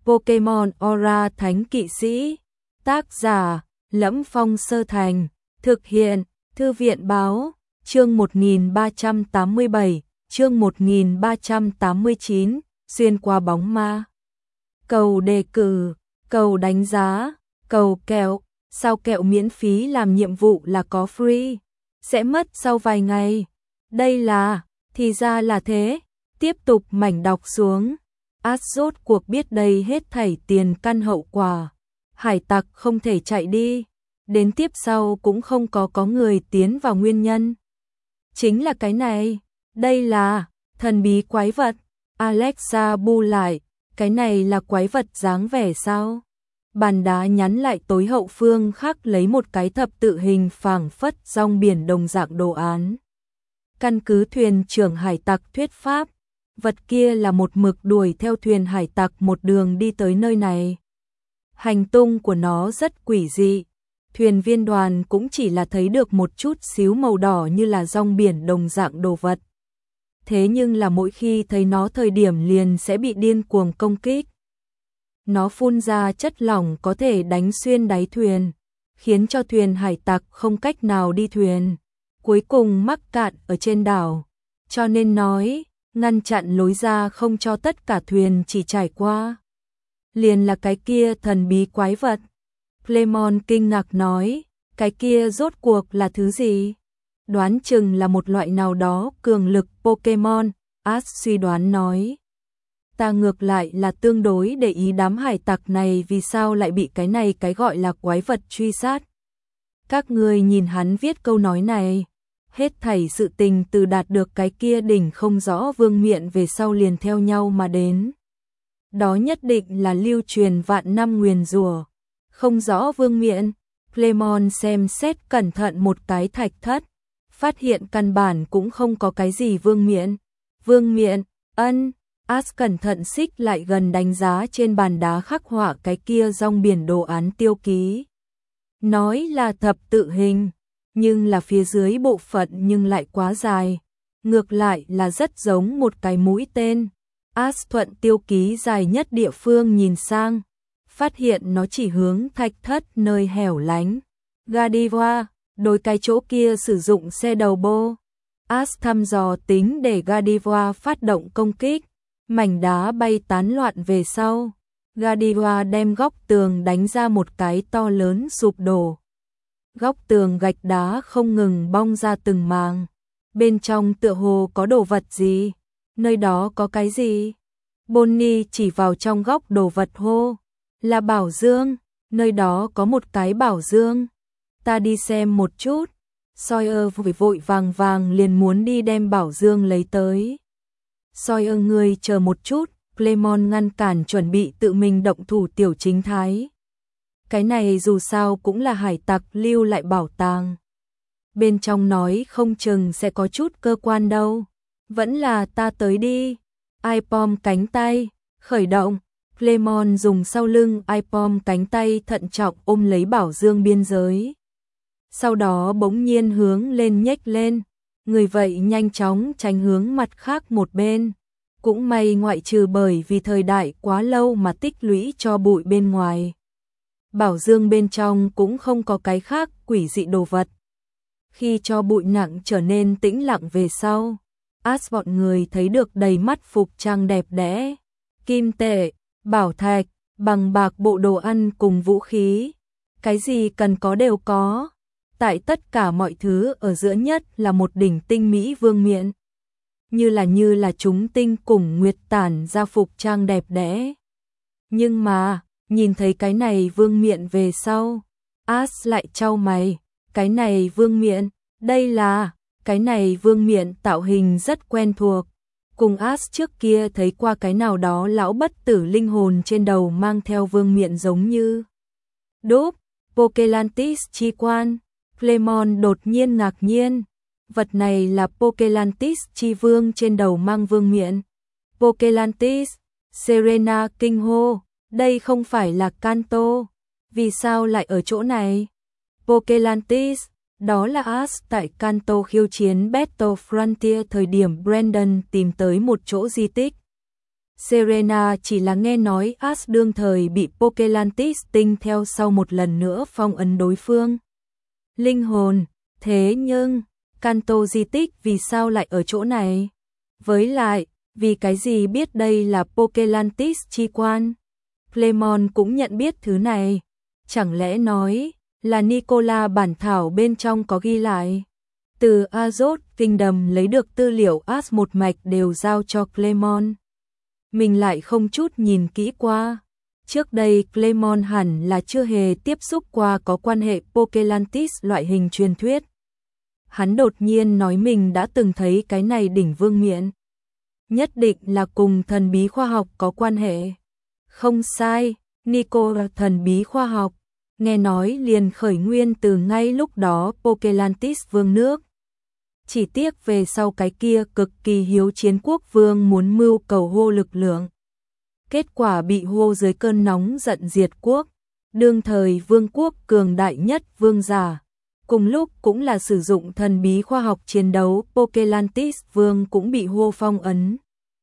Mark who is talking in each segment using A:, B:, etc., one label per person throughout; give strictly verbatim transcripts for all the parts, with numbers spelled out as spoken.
A: Pokemon Aura Thánh Kỵ Sĩ. Tác giả: Lẫm Phong Sơ Thành. Thực hiện: Thư viện báo. Chương một nghìn ba trăm tám mươi bảy, chương một nghìn ba trăm tám mươi chín, xuyên qua bóng ma. Cầu đề cử, cầu đánh giá, cầu kẹo, sao kẹo miễn phí làm nhiệm vụ là có free, sẽ mất sau vài ngày. Đây là, thì ra là thế, tiếp tục mảnh đọc xuống. Ash rốt cuộc biết đây hết thảy tiền căn hậu quả. Hải tặc không thể chạy đi, đến tiếp sau cũng không có có người tiến vào nguyên nhân. Chính là cái này, đây là thần bí quái vật. Alexa bu lại, cái này là quái vật dáng vẻ sao? Bàn đá nhắn lại tối hậu phương khắc lấy một cái thập tự hình phảng phất rong biển đồng dạng đồ án. Căn cứ thuyền trưởng hải tặc thuyết pháp, vật kia là một mực đuổi theo thuyền hải tặc một đường đi tới nơi này. Hành tung của nó rất quỷ dị. Thuyền viên đoàn cũng chỉ là thấy được một chút xíu màu đỏ như là rong biển đồng dạng đồ vật. Thế nhưng là mỗi khi thấy nó thời điểm liền sẽ bị điên cuồng công kích. Nó phun ra chất lỏng có thể đánh xuyên đáy thuyền, khiến cho thuyền hải tặc không cách nào đi thuyền, cuối cùng mắc cạn ở trên đảo. Cho nên nói, ngăn chặn lối ra không cho tất cả thuyền chỉ trải qua. Liền là cái kia thần bí quái vật. Clemon kinh ngạc nói, cái kia rốt cuộc là thứ gì? Đoán chừng là một loại nào đó cường lực Pokemon, Ash suy đoán nói. Ta ngược lại là tương đối để ý đám hải tặc này vì sao lại bị cái này cái gọi là quái vật truy sát. Các người nhìn hắn viết câu nói này, hết thảy sự tình từ đạt được cái kia đỉnh không rõ vương miện về sau liền theo nhau mà đến. Đó nhất định là lưu truyền vạn năm nguyền rủa. Không rõ vương miện, Clemon xem xét cẩn thận một cái thạch thất, phát hiện căn bản cũng không có cái gì vương miện. Vương miện, ân, Ash cẩn thận xích lại gần đánh giá trên bàn đá khắc họa cái kia rong biển đồ án tiêu ký. Nói là thập tự hình, nhưng là phía dưới bộ phận nhưng lại quá dài, ngược lại là rất giống một cái mũi tên. Ash thuận tiêu ký dài nhất địa phương nhìn sang, phát hiện nó chỉ hướng thạch thất nơi hẻo lánh. Gardevoir, đối cái chỗ kia sử dụng xe đầu bô. Ash thăm dò tính để Gardevoir phát động công kích, mảnh đá bay tán loạn về sau. Gardevoir đem góc tường đánh ra một cái to lớn sụp đổ. Góc tường gạch đá không ngừng bong ra từng màng. Bên trong tựa hồ có đồ vật gì? Nơi đó có cái gì? Bonnie chỉ vào trong góc đồ vật hô. Là bảo dương, nơi đó có một cái bảo dương. Ta đi xem một chút. Sawyer vội vội vàng vàng liền muốn đi đem bảo dương lấy tới. Sawyer ngươi chờ một chút, Clemon ngăn cản chuẩn bị tự mình động thủ tiểu chính thái. Cái này dù sao cũng là hải tặc lưu lại bảo tàng. Bên trong nói không chừng sẽ có chút cơ quan đâu. Vẫn là ta tới đi. iPom cánh tay, khởi động. Clemon dùng sau lưng iPom cánh tay thận trọng ôm lấy bảo dương biên giới. Sau đó bỗng nhiên hướng lên nhếch lên. Người vậy nhanh chóng tránh hướng mặt khác một bên. Cũng may ngoại trừ bởi vì thời đại quá lâu mà tích lũy cho bụi bên ngoài. Bảo dương bên trong cũng không có cái khác quỷ dị đồ vật. Khi cho bụi nặng trở nên tĩnh lặng về sau, Ash bọn người thấy được đầy mắt phục trang đẹp đẽ, kim tệ, bảo thạch, bằng bạc, bộ đồ ăn cùng vũ khí. Cái gì cần có đều có. Tại tất cả mọi thứ ở giữa nhất là một đỉnh tinh mỹ vương miện. Như là như là chúng tinh cùng nguyệt tản ra phục trang đẹp đẽ. Nhưng mà, nhìn thấy cái này vương miện về sau, Ash lại chau mày. Cái này vương miện, đây là, cái này vương miện tạo hình rất quen thuộc. Cùng Ash trước kia thấy qua cái nào đó lão bất tử linh hồn trên đầu mang theo vương miện giống như. Đúp, Pokelantis chi quan. Clemon đột nhiên ngạc nhiên. Vật này là Pokelantis chi vương trên đầu mang vương miện. Pokelantis, Serena kinh hô, đây không phải là Kanto. Vì sao lại ở chỗ này? Pokelantis, đó là Ash tại Kanto khiêu chiến Battle Frontier thời điểm Brandon tìm tới một chỗ di tích. Serena chỉ là nghe nói Ash đương thời bị Pokelantis tinh theo sau một lần nữa phong ấn đối phương. Linh hồn, thế nhưng, Kanto di tích vì sao lại ở chỗ này? Với lại, vì cái gì biết đây là Pokelantis chi quan? Clemon cũng nhận biết thứ này. Chẳng lẽ nói là Nicola bản thảo bên trong có ghi lại? Từ Azot Kingdom lấy được tư liệu Ash một mạch đều giao cho Clemon. Mình lại không chút nhìn kỹ qua. Trước đây Clemon hẳn là chưa hề tiếp xúc qua có quan hệ Pokelantis loại hình truyền thuyết. Hắn đột nhiên nói mình đã từng thấy cái này đỉnh vương miện. Nhất định là cùng thần bí khoa học có quan hệ. Không sai, Nico thần bí khoa học. Nghe nói liền khởi nguyên từ ngay lúc đó Pokelantis vương nước. Chỉ tiếc về sau cái kia cực kỳ hiếu chiến quốc vương muốn mưu cầu hô lực lượng. Kết quả bị hô dưới cơn nóng giận diệt quốc. Đương thời vương quốc cường đại nhất vương giả. Cùng lúc cũng là sử dụng thần bí khoa học chiến đấu, Pokelantis vương cũng bị hô phong ấn.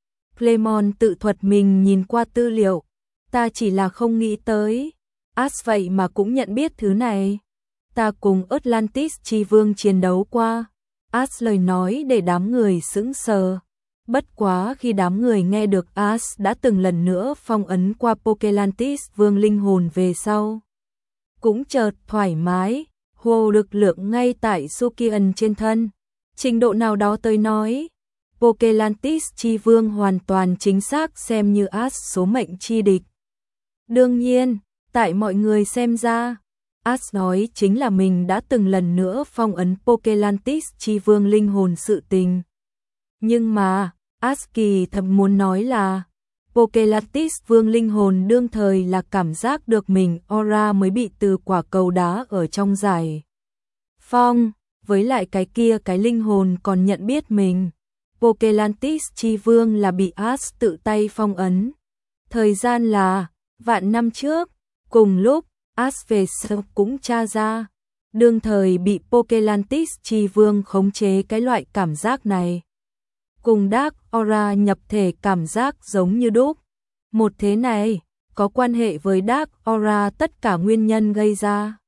A: Clemon tự thuật mình nhìn qua tư liệu. Ta chỉ là không nghĩ tới. Ash vậy mà cũng nhận biết thứ này. Ta cùng Atlantis chi vương chiến đấu qua. Ash lời nói để đám người sững sờ. Bất quá khi đám người nghe được Ash đã từng lần nữa phong ấn qua Pokelantis vương linh hồn về sau. Cũng chợt thoải mái, hô lực lượng ngay tại Sukian trên thân. Trình độ nào đó tới nói, Pokelantis chi vương hoàn toàn chính xác xem như Ash số mệnh chi địch. Đương nhiên, tại mọi người xem ra, Ash nói chính là mình đã từng lần nữa phong ấn Pokelantis chi vương linh hồn sự tình. Nhưng mà, Ash kỳ thật muốn nói là Pokelantis vương linh hồn đương thời là cảm giác được mình aura mới bị từ quả cầu đá ở trong giải phong, với lại cái kia cái linh hồn còn nhận biết mình. Pokelantis chi vương là bị Ash tự tay phong ấn. Thời gian là vạn năm trước, cùng lúc Ash về sau cũng tra ra, đương thời bị Pokelantis chi vương khống chế cái loại cảm giác này. Cùng Dark Aura nhập thể cảm giác giống như đúc. Một thế này, có quan hệ với Dark Aura tất cả nguyên nhân gây ra.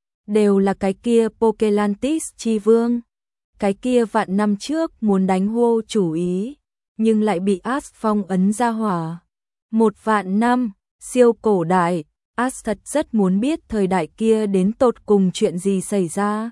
A: Đều là cái kia Pokelantis chi vương. Cái kia vạn năm trước muốn đánh hô chủ ý, nhưng lại bị Ash phong ấn ra hỏa. Một vạn năm, siêu cổ đại, Ash thật rất muốn biết thời đại kia đến tột cùng chuyện gì xảy ra.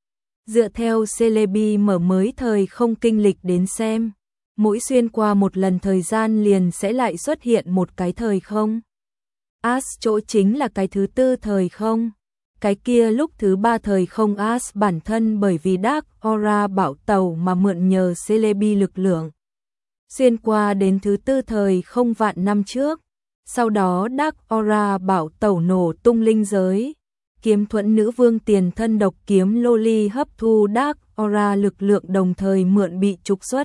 A: Dựa theo Celebi mở mới thời không kinh lịch đến xem, mỗi xuyên qua một lần thời gian liền sẽ lại xuất hiện một cái thời không. Ash chỗ chính là cái thứ tư thời không. Cái kia lúc thứ ba thời không Ash bản thân bởi vì Dark Aura bảo tàu mà mượn nhờ Celebi lực lượng. Xuyên qua đến thứ tư thời không vạn năm trước. Sau đó Dark Aura bảo tẩu nổ tung linh giới. Kiếm thuẫn nữ vương tiền thân độc kiếm Loli hấp thu Dark Aura lực lượng đồng thời mượn bị trục xuất.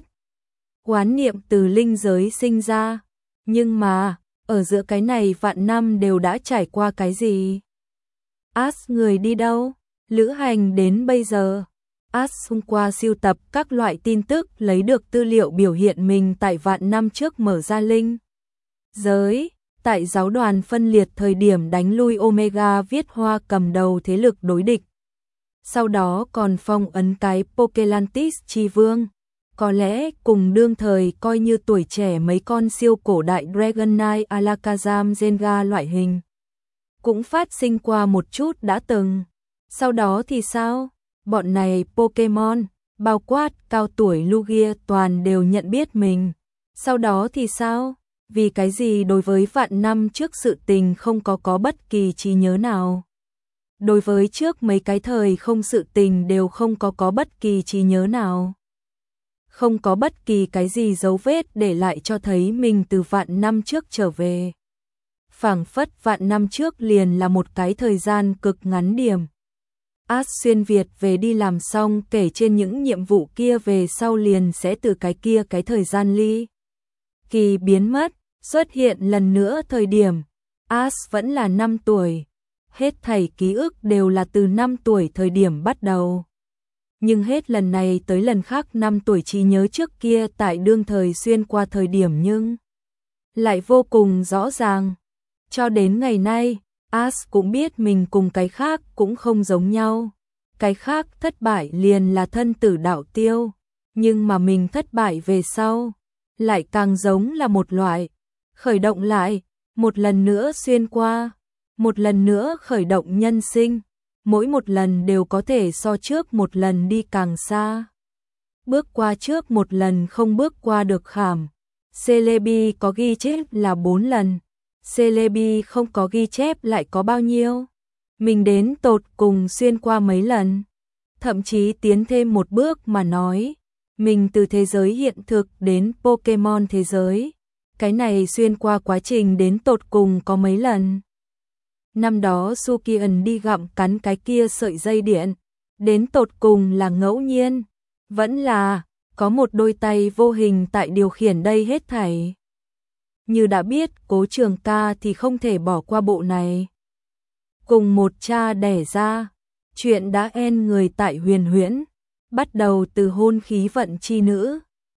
A: Quán niệm từ linh giới sinh ra. Nhưng mà, ở giữa cái này vạn năm đều đã trải qua cái gì? Ash người đi đâu? Lữ hành đến bây giờ. Ash hôm qua siêu tập các loại tin tức lấy được tư liệu biểu hiện mình tại vạn năm trước mở ra linh giới. Tại giáo đoàn phân liệt thời điểm đánh lui Omega viết hoa cầm đầu thế lực đối địch. Sau đó còn phong ấn cái Pokelantis chi vương. Có lẽ cùng đương thời coi như tuổi trẻ mấy con siêu cổ đại Dragon Knight Alakazam Zenga loại hình. Cũng phát sinh qua một chút đã từng. Sau đó thì sao? Bọn này Pokemon, bao quát cao tuổi Lugia toàn đều nhận biết mình. Sau đó thì sao? Vì cái gì đối với vạn năm trước sự tình không có có bất kỳ trí nhớ nào? Đối với trước mấy cái thời không sự tình đều không có có bất kỳ trí nhớ nào? Không có bất kỳ cái gì dấu vết để lại cho thấy mình từ vạn năm trước trở về. Phảng phất vạn năm trước liền là một cái thời gian cực ngắn điểm. Ash xuyên Việt về đi làm xong kể trên những nhiệm vụ kia về sau liền sẽ từ cái kia cái thời gian ly kỳ biến mất, xuất hiện lần nữa thời điểm. Ash vẫn là năm tuổi. Hết thảy ký ức đều là từ năm tuổi thời điểm bắt đầu. Nhưng hết lần này tới lần khác năm tuổi trí nhớ trước kia tại đương thời xuyên qua thời điểm nhưng lại vô cùng rõ ràng. Cho đến ngày nay, Ash cũng biết mình cùng cái khác cũng không giống nhau. Cái khác thất bại liền là thân tử đạo tiêu, nhưng mà mình thất bại về sau, lại càng giống là một loại khởi động lại, một lần nữa xuyên qua, một lần nữa khởi động nhân sinh, mỗi một lần đều có thể so trước một lần đi càng xa. Bước qua trước một lần không bước qua được khảm. Celebi có ghi chép là bốn lần, Celebi không có ghi chép lại có bao nhiêu. Mình đến tột cùng xuyên qua mấy lần, thậm chí tiến thêm một bước mà nói, mình từ thế giới hiện thực đến Pokemon thế giới, cái này xuyên qua quá trình đến tột cùng có mấy lần. Năm đó Sukian đi gặm cắn cái kia sợi dây điện, đến tột cùng là ngẫu nhiên, vẫn là có một đôi tay vô hình tại điều khiển đây hết thảy. Như đã biết Cố Trường Ca thì không thể bỏ qua bộ này. Cùng một cha đẻ ra, chuyện đã en người tại Huyền Huyễn, bắt đầu từ hôn khí vận chi nữ,